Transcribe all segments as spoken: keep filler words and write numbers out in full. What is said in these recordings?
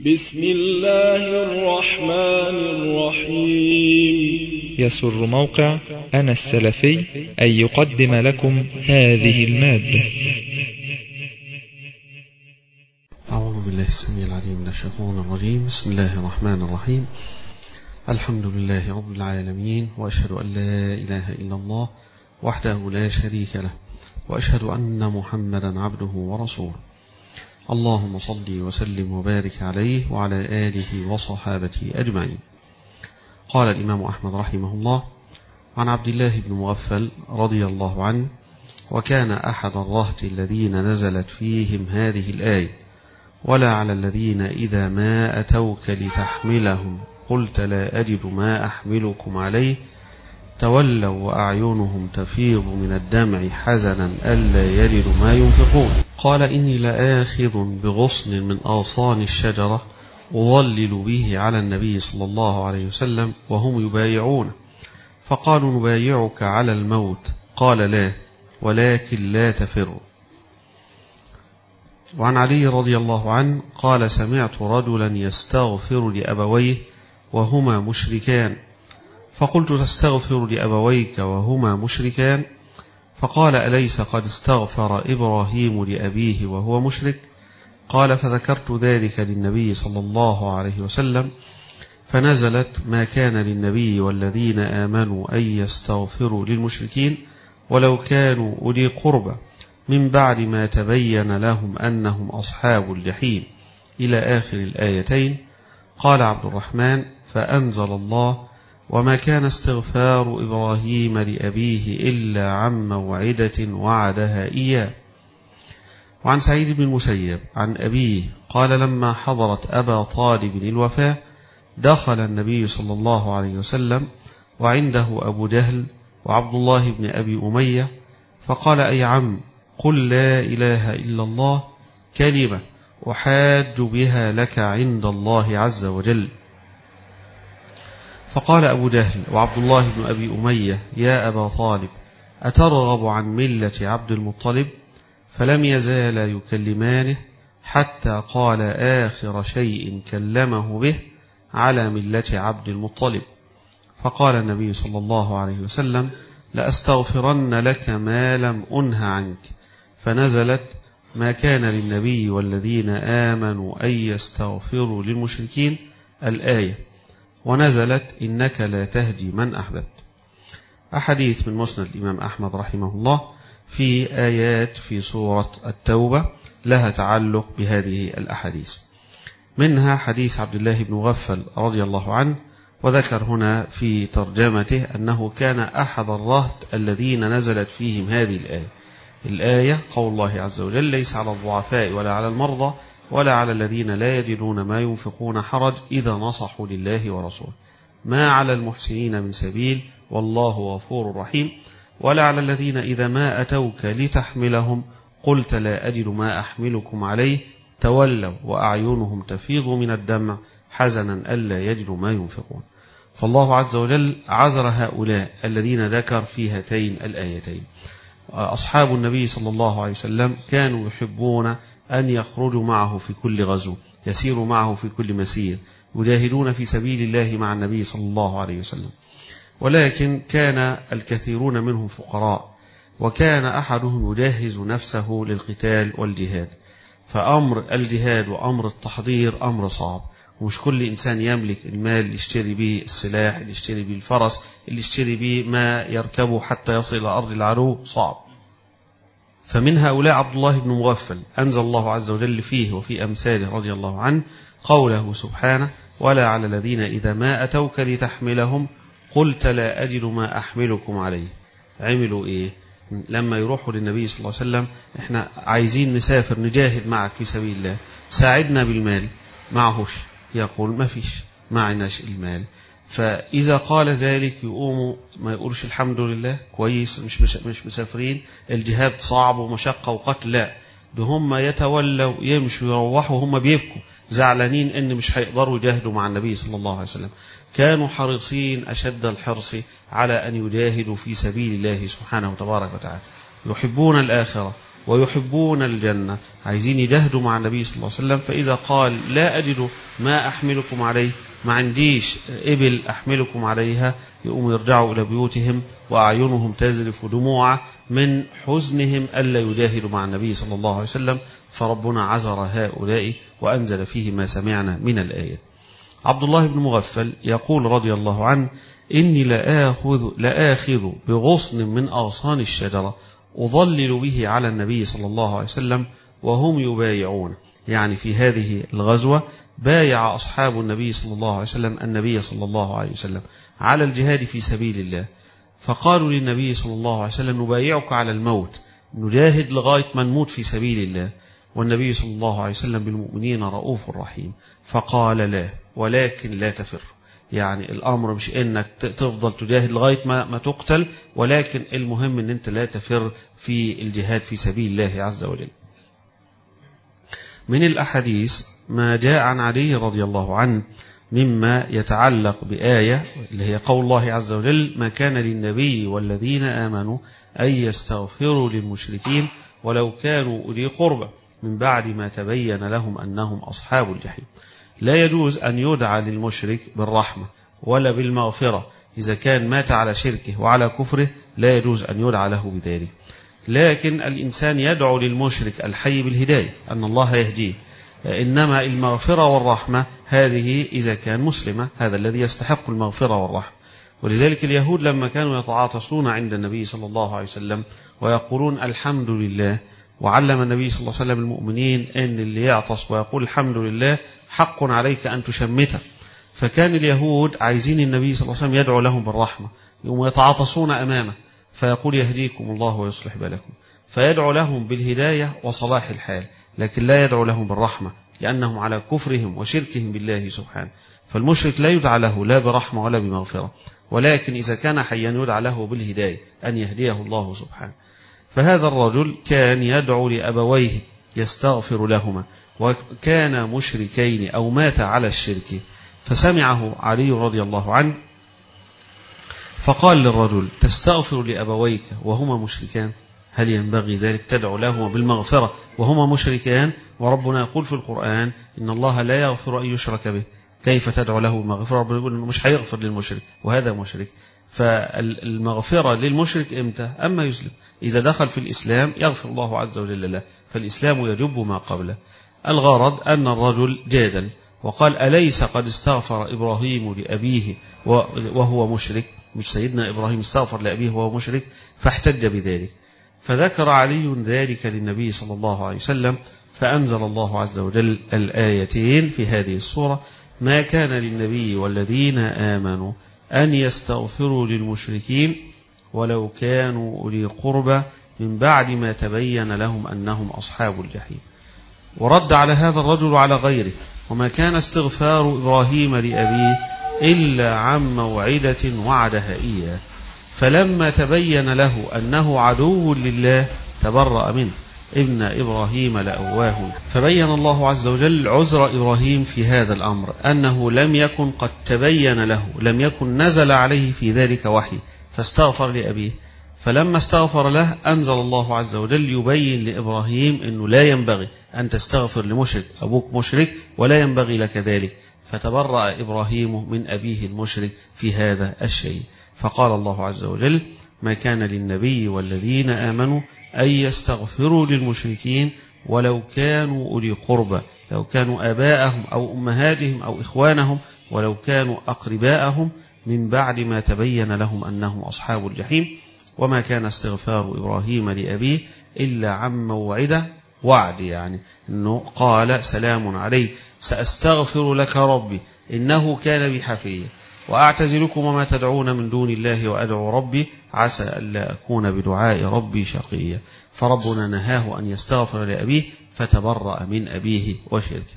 بسم الله الرحمن الرحيم. يسر موقع أنا السلفي أن يقدم لكم هذه المادة. أعوذ بالله السميع العليم من الشيطان الرجيم. بسم الله الرحمن الرحيم. الحمد لله رب العالمين، وأشهد أن لا إله إلا الله وحده لا شريك له، وأشهد أن محمدا عبده ورسوله. اللهم صل وسلم وبارك عليه وعلى آله وصحابته أجمعين. قال الإمام أحمد رحمه الله عن عبد الله بن مغفل رضي الله عنه: وكان أحد الرهط الذين نزلت فيهم هذه الآية: ولا على الذين إذا ما أتوك لتحملهم قلت لا أجد ما أحملكم عليه تولوا وأعينهم تفيض من الدمع حزنا ألا يجدوا ما ينفقون. قال: إني لآخذ بغصن من أغصان الشجرة أظلل به على النبي صلى الله عليه وسلم وهم يبايعون، فقالوا: نبايعك على الموت. قال: لا، ولكن لا تفروا. وعن علي رضي الله عنه قال: سمعت رجلا يستغفر لأبويه وهما مشركان، فقلت: تستغفر لأبويك وهما مشركان؟ فقال: أليس قد استغفر إبراهيم لأبيه وهو مشرك؟ قال: فذكرت ذلك للنبي صلى الله عليه وسلم، فنزلت: ما كان للنبي والذين آمنوا أن يستغفروا للمشركين ولو كانوا أولي قربى من بعد ما تبين لهم أنهم أصحاب الجحيم، إلى آخر الآيتين. قال عبد الرحمن: فأنزل الله: وما كان استغفار إبراهيم لأبيه إلا عن موعدة وعدها إياه. وعن سعيد بن المسيب عن أبيه قال: لما حضرت أبا طالب الوفاة دخل النبي صلى الله عليه وسلم وعنده أبو جهل وعبد الله بن أبي أمية، فقال: أي عم، قل لا إله إلا الله كلمة أحاج بها لك عند الله عز وجل. فقال أبو جهل وعبد الله بن أبي أمية: يا أبا طالب، أترغب عن ملة عبد المطلب؟ فلم يزالا يكلمانه حتى قال آخر شيء كلمه به: على ملة عبد المطلب. فقال النبي صلى الله عليه وسلم: لأستغفرن لك ما لم أنه عنك. فنزلت: ما كان للنبي والذين آمنوا أن يستغفروا للمشركين، الآية. ونزلت: إنك لا تهدي من أحببت. أحاديث من مسند الإمام أحمد رحمه الله في آيات في سورة التوبة لها تعلق بهذه الأحاديث، منها حديث عبد الله بن مغفل رضي الله عنه، وذكر هنا في ترجمته أنه كان أحد الرهط الذين نزلت فيهم هذه الآية. الآية قول الله عز وجل: ليس على الضعفاء ولا على المرضى ولا على الذين لا يجدون ما ينفقون حرج إذا نصحوا لله ورسوله، ما على المحسنين من سبيل والله غفور رحيم. ولا على الذين إذا ما أتوك لتحملهم قلت لا أجد ما أحملكم عليه تولوا وأعينهم تفيض من الدمع حزنا ألا يجدوا ما ينفقون. فالله عز وجل عذر هؤلاء الذين ذكر في هاتين الآيتين. أصحاب النبي صلى الله عليه وسلم كانوا يحبون أن يخرجوا معه في كل غزو، يسيروا معه في كل مسير، يجاهدون في سبيل الله مع النبي صلى الله عليه وسلم، ولكن كان الكثيرون منهم فقراء، وكان أحدهم يجهز نفسه للقتال والجهاد، فأمر الجهاد وأمر التحضير أمر صعب، ومش كل إنسان يملك المال اللي يشتري به السلاح، اللي يشتري به الفرس، اللي يشتري به ما يركبه حتى يصل إلى أرض العدو، صعب. فمن هؤلاء عبد الله بن مغفل أنزل الله عز وجل فيه وفي أمثاله رضي الله عنه قوله سبحانه: ولا على الذين إذا ما أتوك لتحملهم قلت لا أجد ما أحملكم عليه. عملوا إيه؟ لما يروحوا للنبي صلى الله عليه وسلم: إحنا عايزين نسافر نجاهد معك في سبيل الله، ساعدنا بالمال. معهوش، يقول ما فيش، ما عناش المال. فإذا قال ذلك يقوموا ما يقولش الحمد لله كويس، مش مش مسافرين، الجهاد صعب ومشقة وقتل، لا، ده هم يتولوا يمشوا يروحوا هم بيبكوا زعلانين إن مش هيقدروا يجاهدوا مع النبي صلى الله عليه وسلم. كانوا حريصين أشد الحرص على أن يجاهدوا في سبيل الله سبحانه وتبارك وتعالى، يحبون الآخرة ويحبون الجنة، عايزين يجاهدوا مع النبي صلى الله عليه وسلم. فإذا قال لا أجد ما أحملكم عليه، ما عنديش إبل أحملكم عليها، يقوموا يرجعوا إلى بيوتهم وأعينهم تزرف دموعا من حزنهم ألا يجاهدوا مع النبي صلى الله عليه وسلم. فربنا عذر هؤلاء وأنزل فيه ما سمعنا من الآية. عبد الله بن مغفل يقول رضي الله عنه: إني لآخذ, لآخذ بغصن من أغصان الشجرة أضلل به على النبي صلى الله عليه وسلم وهم يبايعون. يعني في هذه الغزوة بايع أصحاب النبي صلى الله عليه وسلم النبي صلى الله عليه وسلم على الجهاد في سبيل الله، فقالوا للنبي صلى الله عليه وسلم: نبايعك على الموت، نجاهد لغاية ما نموت في سبيل الله. والنبي صلى الله عليه وسلم بالمؤمنين رؤوف رحيم، فقال: لا، ولكن لا تفر. يعني الأمر مش إنك تفضل تجاهد لغاية ما, ما تقتل، ولكن المهم إن أنت لا تفر في الجهاد في سبيل الله عز وجل. من الأحاديث ما جاء عن علي رضي الله عنه مما يتعلق بآية اللي هي قول الله عز وجل: ما كان للنبي والذين آمنوا أن يستغفروا للمشركين ولو كانوا أولي قربى من بعد ما تبين لهم أنهم أصحاب الجحيم. لا يجوز أن يدعى للمشرك بالرحمة ولا بالمغفرة إذا كان مات على شركه وعلى كفره، لا يجوز أن يدعى له بذلك. لكن الإنسان يدعو للمشرك الحي بالهداية أن الله يهديه، إنما المغفرة والرحمة هذه إذا كان مسلما، هذا الذي يستحق المغفرة والرحمة. ولذلك اليهود لما كانوا يتعاطسون عند النبي صلى الله عليه وسلم ويقولون الحمد لله، وعلم النبي صلى الله عليه وسلم المؤمنين أن اللي يعطس ويقول الحمد لله حق عليك أن تشمته، فكان اليهود عايزين النبي صلى الله عليه وسلم يدعو لهم بالرحمة، يوم يتعاطسون أمامه فيقول: يهديكم الله ويصلح بالكم، فيدعو لهم بالهداية وصلاح الحال، لكن لا يدعو لهم بالرحمة لأنهم على كفرهم وشركهم بالله سبحانه. فالمشرك لا يدعى له لا برحمة ولا بمغفرة، ولكن إذا كان حيا يدعى له بالهداية أن يهديه الله سبحانه. فهذا الرجل كان يدعو لأبويه يستغفر لهما، وكان مشركين أو مات على الشرك، فسمعه علي رضي الله عنه فقال للرجل: تستغفر لأبويك وهما مشركان؟ هل ينبغي ذلك؟ تدعو لهما بالمغفرة وهما مشركان، وربنا يقول في القرآن: إن الله لا يغفر أن يشرك به، كيف تدعو له بالمغفرة؟ ربنا يقول إنه مش هيغفر للمشرك وهذا مشرك. فالمغفرة للمشرك إمتى؟ أما يسلم، إذا دخل في الإسلام يغفر الله عز وجل له، فالإسلام يجب ما قبله. الغرض أن الرجل جادل وقال: أليس قد استغفر إبراهيم لأبيه وهو مشرك؟ مش سيدنا إبراهيم استغفر لأبيه وهو مشرك؟ فاحتج بذلك، فذكر علي ذلك للنبي صلى الله عليه وسلم، فأنزل الله عز وجل الآيتين في هذه السورة: ما كان للنبي والذين آمنوا أن يستغفروا للمشركين ولو كانوا أولي قربى من بعد ما تبين لهم أنهم أصحاب الجحيم. ورد على هذا الرجل وعلى غيره: وما كان استغفار إبراهيم لأبيه إلا عن موعدة وعدها إياه، فلما تبين له أنه عدو لله تبرأ منه، إن إبراهيم لأواه. فبين الله عز وجل عذر إبراهيم في هذا الأمر، أنه لم يكن قد تبين له، لم يكن نزل عليه في ذلك وحي، فاستغفر لأبيه. فلما استغفر له أنزل الله عز وجل يبين لإبراهيم أنه لا ينبغي أن تستغفر لمشرك، أبوك مشرك ولا ينبغي لك ذلك، فتبرأ إبراهيم من أبيه المشرك في هذا الشيء. فقال الله عز وجل: ما كان للنبي والذين آمنوا أن يستغفروا للمشركين ولو كانوا أولي قربى، لو كانوا آباءهم أو أمهاتهم أو إخوانهم، ولو كانوا أقرباءهم، من بعد ما تبين لهم أنهم أصحاب الجحيم. وما كان استغفار إبراهيم لأبيه إلا عن موعدة، وعد، يعني أنه قال: سلام عليك سأستغفر لك ربي إنه كان بي حفيا، وأعتزلكم وما تدعون من دون الله وأدعو ربي عسى ألا أكون بدعاء ربي شقيا. فربنا نهاه أن يستغفر لأبيه فتبرأ من أبيه وشركه.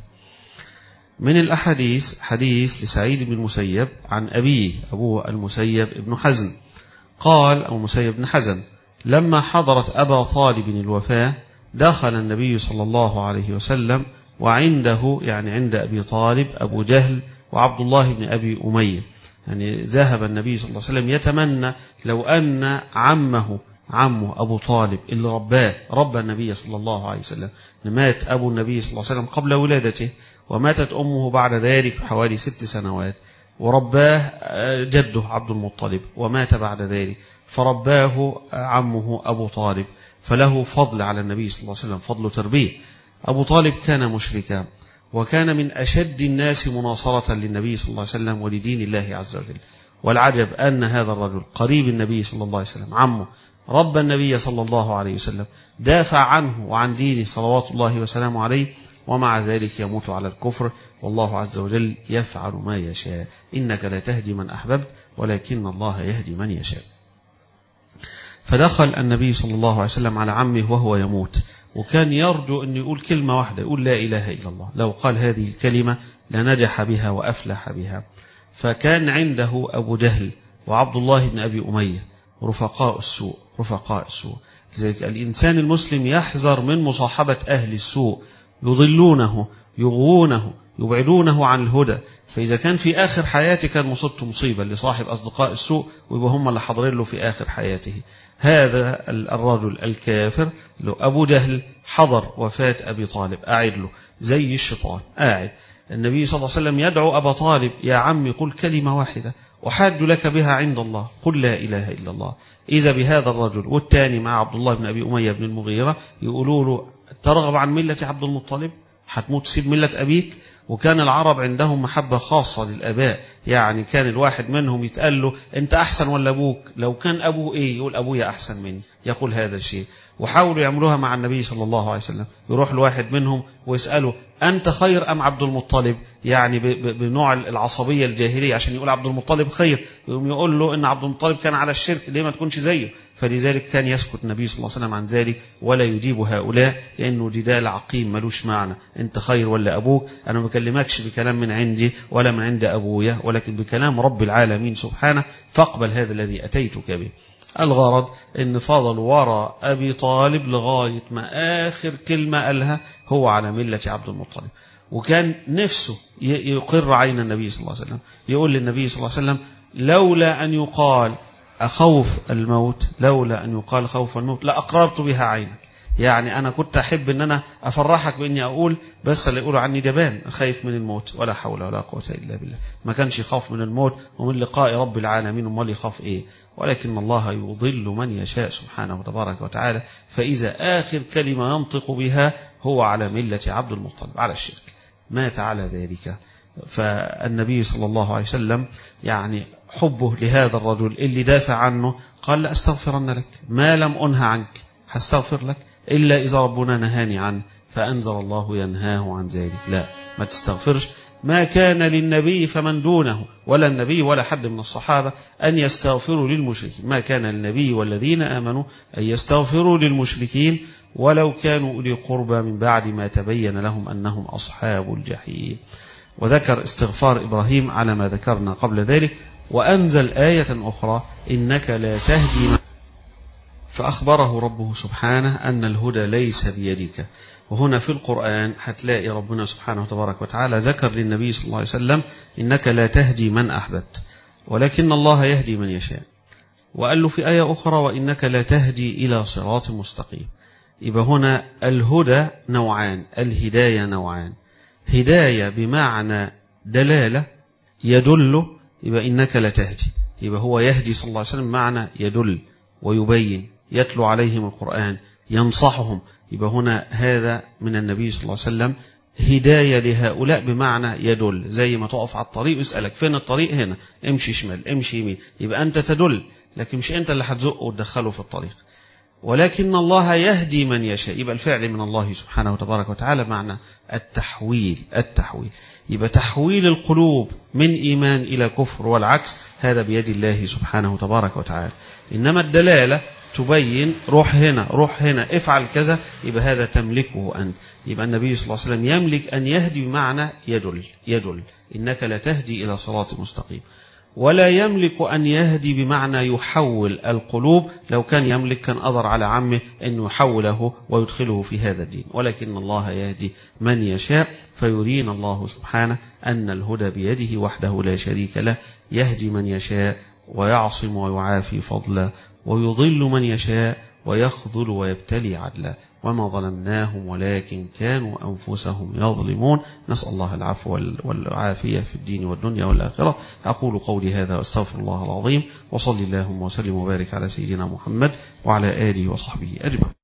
من الأحاديث حديث لسعيد بن المسيب عن أبيه، أبوه المسيب بن حزن، قال المسيب بن حزن: لما حضرت أبا طالب الوفاة دخل النبي صلى الله عليه وسلم وعنده، يعني عند أبي طالب، أبو جهل وعبد الله بن أبي أمية. يعني ذهب النبي صلى الله عليه وسلم يتمنى لو أن عمه عمه أبو طالب اللي رباه ربى النبي صلى الله عليه وسلم، مات أبو النبي صلى الله عليه وسلم قبل ولادته، وماتت أمه بعد ذلك بحوالي ست سنوات، ورباه جده عبد المطلب ومات بعد ذلك، فرباه عمه أبو طالب، فله فضل على النبي صلى الله عليه وسلم، فضل تربية. أبو طالب كان مشركا، وكان من أشد الناس مناصرة للنبي صلى الله عليه وسلم ولدين الله عز وجل. والعجب أن هذا الرجل قريب النبي صلى الله عليه وسلم، عمه رب النبي صلى الله عليه وسلم، دافع عنه وعن دينه صلوات الله وسلامه عليه، ومع ذلك يموت على الكفر. والله عز وجل يفعل ما يشاء، إنك لا تهدي من أحببت ولكن الله يهدي من يشاء. فدخل النبي صلى الله عليه وسلم على عمه وهو يموت، وكان يرجو أن يقول كلمة واحدة، يقول لا إله إلا الله. لو قال هذه الكلمة لنجح بها وأفلح بها. فكان عنده أبو جهل وعبد الله بن أبي أمية رفقاء السوء، رفقاء السوء. لذلك الإنسان المسلم يحذر من مصاحبة أهل السوء، يضلونه، يغوونه، يبعدونه عن الهدى. فإذا كان في آخر حياته كان مصبت مصيبة لصاحب أصدقاء السوء، ويبقى هم اللي حضرين له في آخر حياته. هذا الرجل الكافر له أبو جهل حضر وفاة أبي طالب، قاعد له زي الشيطان قاعد. النبي صلى الله عليه وسلم يدعو أبا طالب: يا عمي قل كلمة واحدة أحاج لك بها عند الله، قل لا إله إلا الله. إذا بهذا الرجل والتاني مع عبد الله بن أبي أمية بن المغيرة يقولوا له: ترغب عن ملة عبد المطلب؟ هتموت تسيب ملة أبيك؟ وكان العرب عندهم محبة خاصة للآباء، يعني كان الواحد منهم يتقال له: أنت أحسن ولا أبوك؟ لو كان أبوه إيه يقول: أبويا أحسن مني، يقول هذا الشيء. وحاولوا يعملوها مع النبي صلى الله عليه وسلم، يروح الواحد منهم ويسأله: أنت خير أم عبد المطلب؟ يعني بنوع العصبية الجاهلية عشان يقول عبد المطلب خير، يقوم يقول له إن عبد المطلب كان على الشرك، ليه ما تكونش زيه؟ فلذلك كان يسكت النبي صلى الله عليه وسلم عن ذلك ولا يجيب هؤلاء، لأنه جدال عقيم ملوش معنى. أنت خير ولا أبوك؟ أنا ما بكلمكش بكلام من عندي ولا من عند أبويا، ولكن بكلام رب العالمين سبحانه، فاقبل هذا الذي أتيتك به. الغرض ان فضل وراء أبي طالب لغاية ما آخر كلمة قالها هو على ملة عبد المطلب. وكان نفسه يقر عين النبي صلى الله عليه وسلم، يقول للنبي صلى الله عليه وسلم: لولا أن يقال أخوف الموت، لولا أن يقال خوف الموت لأقررت بها عينك. يعني أنا كنت أحب أن أنا أفرحك بأني أقول، بس اللي يقولوا عني جبان خايف من الموت، ولا حول ولا قوة إلا بالله. ما كانش يخاف من الموت ومن لقاء رب العالمين، وما يخاف إيه؟ ولكن الله يضل من يشاء سبحانه وتبارك وتعالى. فإذا آخر كلمة ينطق بها هو على ملة عبد المطلب، على الشرك، مات على ذلك. فالنبي صلى الله عليه وسلم يعني حبه لهذا الرجل اللي دافع عنه قال: لأستغفرن لك ما لم أنهى عنك، هستغفر لك إلا إذا ربنا نهاني عنه. فأنزل الله ينهاه عن ذلك، لا ما تستغفرش. ما كان للنبي فمن دونه، ولا النبي ولا حد من الصحابة، أن يستغفروا للمشركين. ما كان للنبي والذين آمنوا أن يستغفروا للمشركين ولو كانوا أولي قربى من بعد ما تبين لهم أنهم أصحاب الجحيم. وذكر استغفار إبراهيم على ما ذكرنا قبل ذلك. وأنزل آية أخرى: إنك لا تهدي من، فأخبره ربه سبحانه أن الهدى ليس بيدك. وهنا في القرآن هتلاقي ربنا سبحانه وتبارك وتعالى ذكر للنبي صلى الله عليه وسلم: إنك لا تهدي من أحببت ولكن الله يهدي من يشاء. وقال له في آية أخرى: وإنك لا تهدي إلى صراط مستقيم. يبقى هنا الهدى نوعان، الهداية نوعان: هداية بمعنى دلالة يدل، يبقى إنك لا تهدي، يبقى هو يهدي صلى الله عليه وسلم معنى يدل ويبين، يتلو عليهم القرآن، ينصحهم. يبقى هنا هذا من النبي صلى الله عليه وسلم هداية لهؤلاء بمعنى يدل، زي ما تقف على الطريق ويسألك فين الطريق، هنا امشي شمال امشي يمين، يبقى أنت تدل، لكن مش أنت اللي هتزقه وتدخله في الطريق. ولكن الله يهدي من يشاء، يبقى الفعل من الله سبحانه وتبارك وتعالى معنى التحويل. التحويل يبقى تحويل القلوب من إيمان إلى كفر، والعكس هذا بيد الله سبحانه وتبارك وتعالى. إنما الدلالة تبين روح هنا روح هنا افعل كذا، يبقى هذا تملكه أنت. يبقى النبي صلى الله عليه وسلم يملك أن يهدي بمعنى يدل يدل إنك لا تهدي إلى صراط مستقيم. ولا يملك أن يهدي بمعنى يحول القلوب، لو كان يملك كان أضر على عمه أن يحوله ويدخله في هذا الدين. ولكن الله يهدي من يشاء، فيرينا الله سبحانه أن الهدى بيده وحده لا شريك له، يهدي من يشاء ويعصم ويعافي فضلا، ويضل من يشاء ويخذل ويبتلي عدلا. وما ظلمناهم ولكن كانوا أنفسهم يظلمون. نسأل الله العفو والعافية في الدين والدنيا والآخرة. أقول قولي هذا وأستغفر الله العظيم، وصلي اللهم وسلم وبارك على سيدنا محمد وعلى آله وصحبه أجمعين.